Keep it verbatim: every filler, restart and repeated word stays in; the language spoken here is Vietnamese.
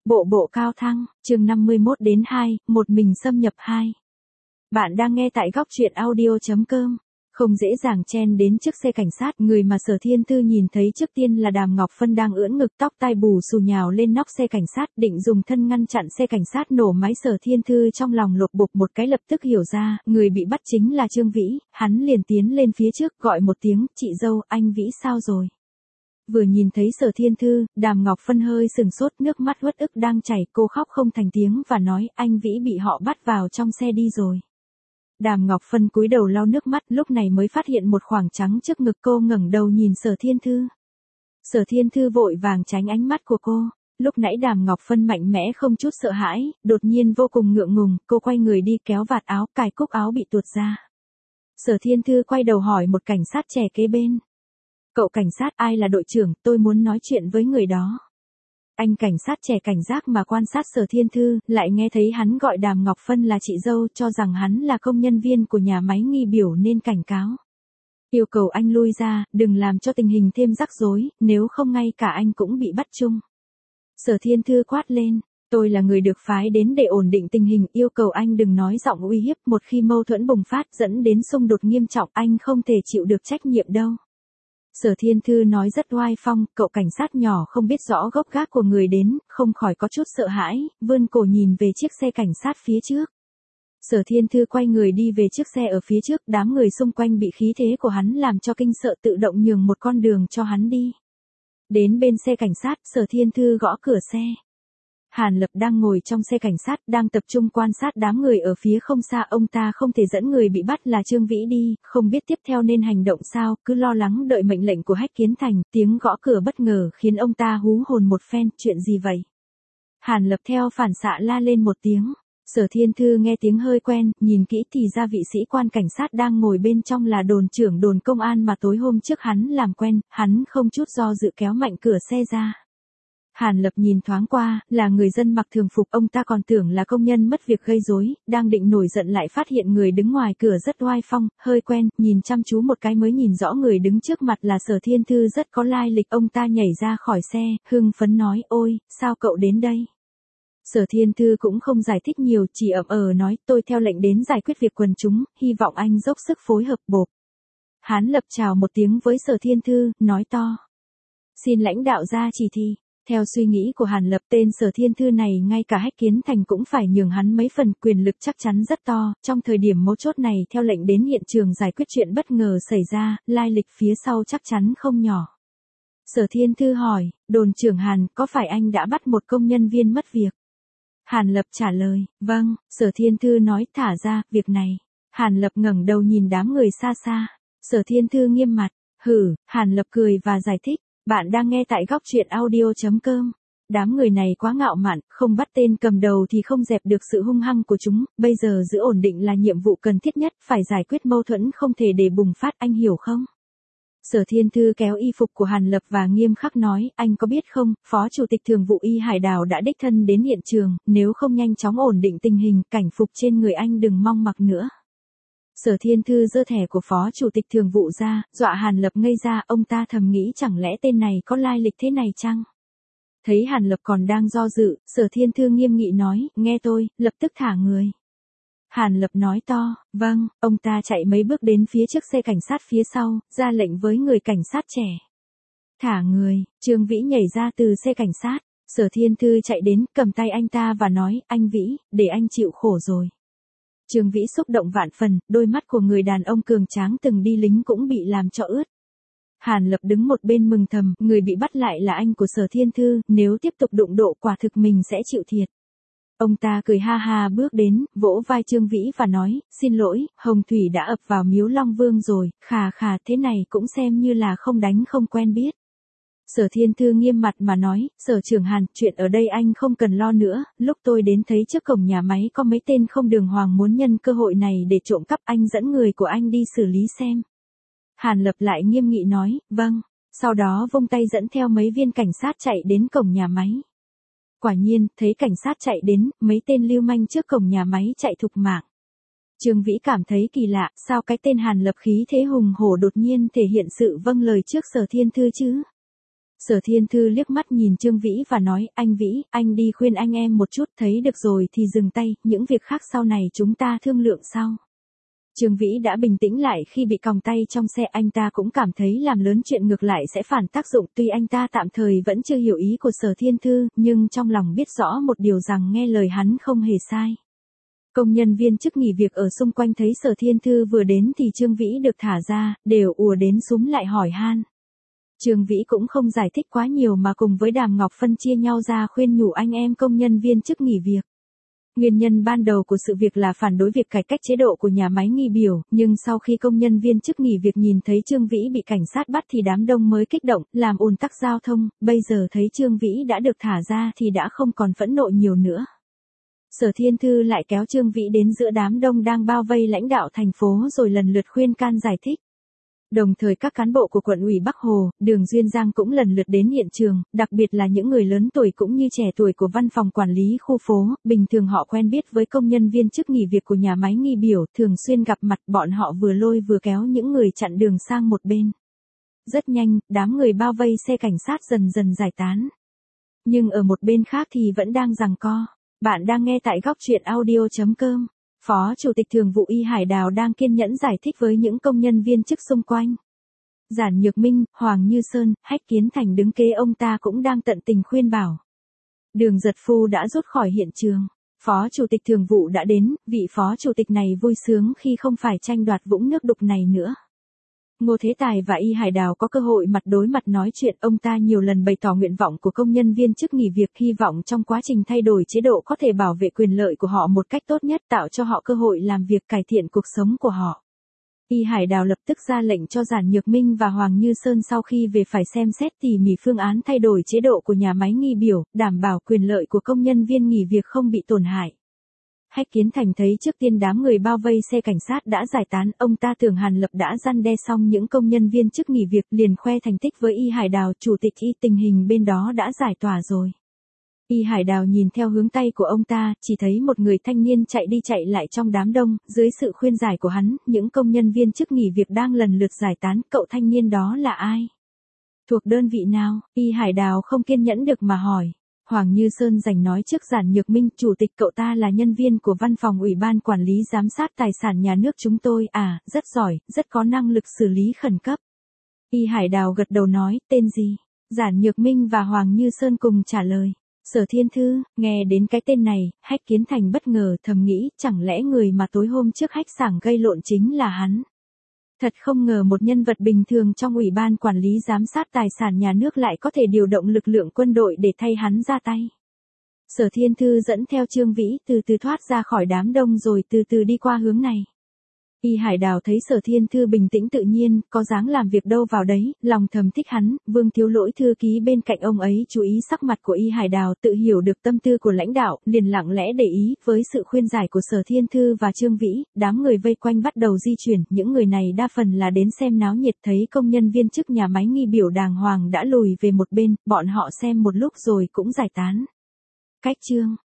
Bộ bộ cao thăng, chương năm mươi mốt đến hai, một mình xâm nhập hai. Bạn đang nghe tại góc truyện audio chấm com. Không dễ dàng chen đến trước xe cảnh sát, người mà Sở Thiên Thư nhìn thấy trước tiên là Đàm Ngọc Phân đang ưỡn ngực, tóc tai bù xù nhào lên nóc xe cảnh sát, định dùng thân ngăn chặn xe cảnh sát nổ máy. Sở Thiên Thư trong lòng lột bột một cái, lập tức hiểu ra, người bị bắt chính là Trương Vĩ, hắn liền tiến lên phía trước, gọi một tiếng, chị dâu, anh Vĩ sao rồi? Vừa nhìn thấy Sở Thiên Thư, Đàm Ngọc Phân hơi sừng sốt, nước mắt uất ức đang chảy, cô khóc không thành tiếng và nói, anh Vĩ bị họ bắt vào trong xe đi rồi. Đàm Ngọc Phân cúi đầu lau nước mắt, lúc này mới phát hiện một khoảng trắng trước ngực, cô ngẩng đầu nhìn Sở Thiên Thư. Sở Thiên Thư vội vàng tránh ánh mắt của cô. Lúc nãy Đàm Ngọc Phân mạnh mẽ không chút sợ hãi, đột nhiên vô cùng ngượng ngùng, cô quay người đi kéo vạt áo, cài cúc áo bị tuột ra. Sở Thiên Thư quay đầu hỏi một cảnh sát trẻ kế bên. Cậu cảnh sát, ai là đội trưởng, tôi muốn nói chuyện với người đó. Anh cảnh sát trẻ cảnh giác mà quan sát Sở Thiên Thư, lại nghe thấy hắn gọi Đàm Ngọc Phân là chị dâu, cho rằng hắn là công nhân viên của nhà máy nghi biểu nên cảnh cáo. Yêu cầu anh lui ra, đừng làm cho tình hình thêm rắc rối, nếu không ngay cả anh cũng bị bắt chung. Sở Thiên Thư quát lên, tôi là người được phái đến để ổn định tình hình, yêu cầu anh đừng nói giọng uy hiếp, một khi mâu thuẫn bùng phát dẫn đến xung đột nghiêm trọng, anh không thể chịu được trách nhiệm đâu. Sở Thiên Thư nói rất oai phong, cậu cảnh sát nhỏ không biết rõ gốc gác của người đến, không khỏi có chút sợ hãi, vươn cổ nhìn về chiếc xe cảnh sát phía trước. Sở Thiên Thư quay người đi về chiếc xe ở phía trước, đám người xung quanh bị khí thế của hắn làm cho kinh sợ, tự động nhường một con đường cho hắn đi. Đến bên xe cảnh sát, Sở Thiên Thư gõ cửa xe. Hàn Lập đang ngồi trong xe cảnh sát, đang tập trung quan sát đám người ở phía không xa, ông ta không thể dẫn người bị bắt là Trương Vĩ đi, không biết tiếp theo nên hành động sao, cứ lo lắng đợi mệnh lệnh của Hách Kiến Thành, tiếng gõ cửa bất ngờ khiến ông ta hú hồn một phen, chuyện gì vậy? Hàn Lập theo phản xạ la lên một tiếng. Sở Thiên Thư nghe tiếng hơi quen, nhìn kỹ thì ra vị sĩ quan cảnh sát đang ngồi bên trong là đồn trưởng đồn công an mà tối hôm trước hắn làm quen, hắn không chút do dự kéo mạnh cửa xe ra. Hàn Lập nhìn thoáng qua, là người dân mặc thường phục, ông ta còn tưởng là công nhân mất việc gây rối, đang định nổi giận lại phát hiện người đứng ngoài cửa rất oai phong, hơi quen, nhìn chăm chú một cái mới nhìn rõ người đứng trước mặt là Sở Thiên Thư rất có lai lịch, ông ta nhảy ra khỏi xe, hưng phấn nói, ôi, sao cậu đến đây? Sở Thiên Thư cũng không giải thích nhiều, chỉ ậm ờ nói, tôi theo lệnh đến giải quyết việc quần chúng, hy vọng anh dốc sức phối hợp. Bộp. Hán Lập chào một tiếng với Sở Thiên Thư, nói to. Xin lãnh đạo ra chỉ thị. Theo suy nghĩ của Hàn Lập, tên Sở Thiên Thư này ngay cả Hách Kiến Thành cũng phải nhường hắn mấy phần, quyền lực chắc chắn rất to, trong thời điểm mấu chốt này theo lệnh đến hiện trường giải quyết chuyện bất ngờ xảy ra, lai lịch phía sau chắc chắn không nhỏ. Sở Thiên Thư hỏi, đồn trưởng Hàn, có phải anh đã bắt một công nhân viên mất việc? Hàn Lập trả lời, vâng. Sở Thiên Thư nói, thả ra, việc này. Hàn Lập ngẩng đầu nhìn đám người xa xa. Sở Thiên Thư nghiêm mặt, hử, Hàn Lập cười và giải thích. Bạn đang nghe tại góc truyện audio chấm com. Đám người này quá ngạo mạn, không bắt tên cầm đầu thì không dẹp được sự hung hăng của chúng, bây giờ giữ ổn định là nhiệm vụ cần thiết nhất, phải giải quyết mâu thuẫn không thể để bùng phát, anh hiểu không? Sở Thiên Thư kéo y phục của Hàn Lập và nghiêm khắc nói, anh có biết không, Phó Chủ tịch Thường vụ Y Hải Đào đã đích thân đến hiện trường, nếu không nhanh chóng ổn định tình hình, cảnh phục trên người anh đừng mong mặc nữa. Sở Thiên Thư giơ thẻ của Phó Chủ tịch Thường vụ ra, dọa Hàn Lập ngây ra, ông ta thầm nghĩ chẳng lẽ tên này có lai lịch thế này chăng? Thấy Hàn Lập còn đang do dự, Sở Thiên Thư nghiêm nghị nói, nghe tôi, lập tức thả người. Hàn Lập nói to, vâng, ông ta chạy mấy bước đến phía trước xe cảnh sát phía sau, ra lệnh với người cảnh sát trẻ. Thả người, Trương Vĩ nhảy ra từ xe cảnh sát, Sở Thiên Thư chạy đến, cầm tay anh ta và nói, anh Vĩ, để anh chịu khổ rồi. Trương Vĩ xúc động vạn phần, đôi mắt của người đàn ông cường tráng từng đi lính cũng bị làm cho ướt. Hàn Lập đứng một bên mừng thầm, người bị bắt lại là anh của Sở Thiên Thư, nếu tiếp tục đụng độ quả thực mình sẽ chịu thiệt. Ông ta cười ha ha bước đến, vỗ vai Trương Vĩ và nói, xin lỗi, Hồng Thủy đã ập vào miếu Long Vương rồi, khà khà thế này cũng xem như là không đánh không quen biết. Sở Thiên Thư nghiêm mặt mà nói, Sở trưởng Hàn, chuyện ở đây anh không cần lo nữa, lúc tôi đến thấy trước cổng nhà máy có mấy tên không đường hoàng muốn nhân cơ hội này để trộm cắp, anh dẫn người của anh đi xử lý xem. Hàn Lập lại nghiêm nghị nói, vâng, sau đó vung tay dẫn theo mấy viên cảnh sát chạy đến cổng nhà máy. Quả nhiên, thấy cảnh sát chạy đến, mấy tên lưu manh trước cổng nhà máy chạy thục mạng. Trương Vĩ cảm thấy kỳ lạ, sao cái tên Hàn Lập khí thế hùng hổ đột nhiên thể hiện sự vâng lời trước Sở Thiên Thư chứ? Sở Thiên Thư liếc mắt nhìn Trương Vĩ và nói, anh Vĩ, anh đi khuyên anh em một chút, thấy được rồi thì dừng tay, những việc khác sau này chúng ta thương lượng sau. Trương Vĩ đã bình tĩnh lại khi bị còng tay trong xe, anh ta cũng cảm thấy làm lớn chuyện ngược lại sẽ phản tác dụng, tuy anh ta tạm thời vẫn chưa hiểu ý của Sở Thiên Thư, nhưng trong lòng biết rõ một điều rằng nghe lời hắn không hề sai. Công nhân viên chức nghỉ việc ở xung quanh thấy Sở Thiên Thư vừa đến thì Trương Vĩ được thả ra, đều ùa đến súm lại hỏi han. Trương Vĩ cũng không giải thích quá nhiều mà cùng với Đàm Ngọc Phân chia nhau ra khuyên nhủ anh em công nhân viên chức nghỉ việc. Nguyên nhân ban đầu của sự việc là phản đối việc cải cách chế độ của nhà máy Nghi Biểu, nhưng sau khi công nhân viên chức nghỉ việc nhìn thấy Trương Vĩ bị cảnh sát bắt thì đám đông mới kích động, làm ùn tắc giao thông, bây giờ thấy Trương Vĩ đã được thả ra thì đã không còn phẫn nộ nhiều nữa. Sở Thiên Thư lại kéo Trương Vĩ đến giữa đám đông đang bao vây lãnh đạo thành phố rồi lần lượt khuyên can giải thích. Đồng thời các cán bộ của quận ủy Bắc Hồ, Đường Duyên Giang cũng lần lượt đến hiện trường, đặc biệt là những người lớn tuổi cũng như trẻ tuổi của văn phòng quản lý khu phố, bình thường họ quen biết với công nhân viên chức nghỉ việc của nhà máy Nghi Biểu, thường xuyên gặp mặt, bọn họ vừa lôi vừa kéo những người chặn đường sang một bên. Rất nhanh, đám người bao vây xe cảnh sát dần dần giải tán. Nhưng ở một bên khác thì vẫn đang giằng co. Bạn đang nghe tại góc truyện audio chấm com. Phó Chủ tịch Thường vụ Y Hải Đào đang kiên nhẫn giải thích với những công nhân viên chức xung quanh. Giản Nhược Minh, Hoàng Như Sơn, Hách Kiến Thành đứng kế ông ta cũng đang tận tình khuyên bảo. Đường Giật Phu đã rút khỏi hiện trường. Phó Chủ tịch Thường vụ đã đến, vị Phó Chủ tịch này vui sướng khi không phải tranh đoạt vũng nước đục này nữa. Ngô Thế Tài và Y Hải Đào có cơ hội mặt đối mặt nói chuyện, ông ta nhiều lần bày tỏ nguyện vọng của công nhân viên chức nghỉ việc, hy vọng trong quá trình thay đổi chế độ có thể bảo vệ quyền lợi của họ một cách tốt nhất, tạo cho họ cơ hội làm việc, cải thiện cuộc sống của họ. Y Hải Đào lập tức ra lệnh cho Giản Nhược Minh và Hoàng Như Sơn sau khi về phải xem xét tỉ mỉ phương án thay đổi chế độ của nhà máy Nghi Biểu, đảm bảo quyền lợi của công nhân viên nghỉ việc không bị tổn hại. Hách Kiến Thành thấy trước tiên đám người bao vây xe cảnh sát đã giải tán, ông ta tưởng Hàn Lập đã răn đe xong những công nhân viên chức nghỉ việc, liền khoe thành tích với Y Hải Đào, chủ tịch Y, tình hình bên đó đã giải tỏa rồi. Y Hải Đào nhìn theo hướng tay của ông ta, chỉ thấy một người thanh niên chạy đi chạy lại trong đám đông, dưới sự khuyên giải của hắn, những công nhân viên chức nghỉ việc đang lần lượt giải tán, cậu thanh niên đó là ai? Thuộc đơn vị nào? Y Hải Đào không kiên nhẫn được mà hỏi. Hoàng Như Sơn giành nói trước Giản Nhược Minh, chủ tịch, cậu ta là nhân viên của văn phòng Ủy ban Quản lý Giám sát Tài sản Nhà nước chúng tôi, à, rất giỏi, rất có năng lực xử lý khẩn cấp. Y Hải Đào gật đầu nói, tên gì? Giản Nhược Minh và Hoàng Như Sơn cùng trả lời. Sở Thiên Thư, nghe đến cái tên này, Hách Kiến Thành bất ngờ thầm nghĩ, chẳng lẽ người mà tối hôm trước Hách Sảng gây lộn chính là hắn? Thật không ngờ một nhân vật bình thường trong Ủy ban Quản lý Giám sát Tài sản Nhà nước lại có thể điều động lực lượng quân đội để thay hắn ra tay. Sở Thiên Thư dẫn theo Trương Vĩ từ từ thoát ra khỏi đám đông rồi từ từ đi qua hướng này. Y Hải Đào thấy Sở Thiên Thư bình tĩnh tự nhiên, có dáng làm việc đâu vào đấy, lòng thầm thích hắn. Vương Thiếu Lỗi thư ký bên cạnh ông ấy chú ý sắc mặt của Y Hải Đào, tự hiểu được tâm tư của lãnh đạo, liền lặng lẽ để ý. Với sự khuyên giải của Sở Thiên Thư và Trương Vĩ, đám người vây quanh bắt đầu di chuyển, những người này đa phần là đến xem náo nhiệt, thấy công nhân viên chức nhà máy Nghi Biểu đàng hoàng đã lùi về một bên, bọn họ xem một lúc rồi cũng giải tán. Cách chương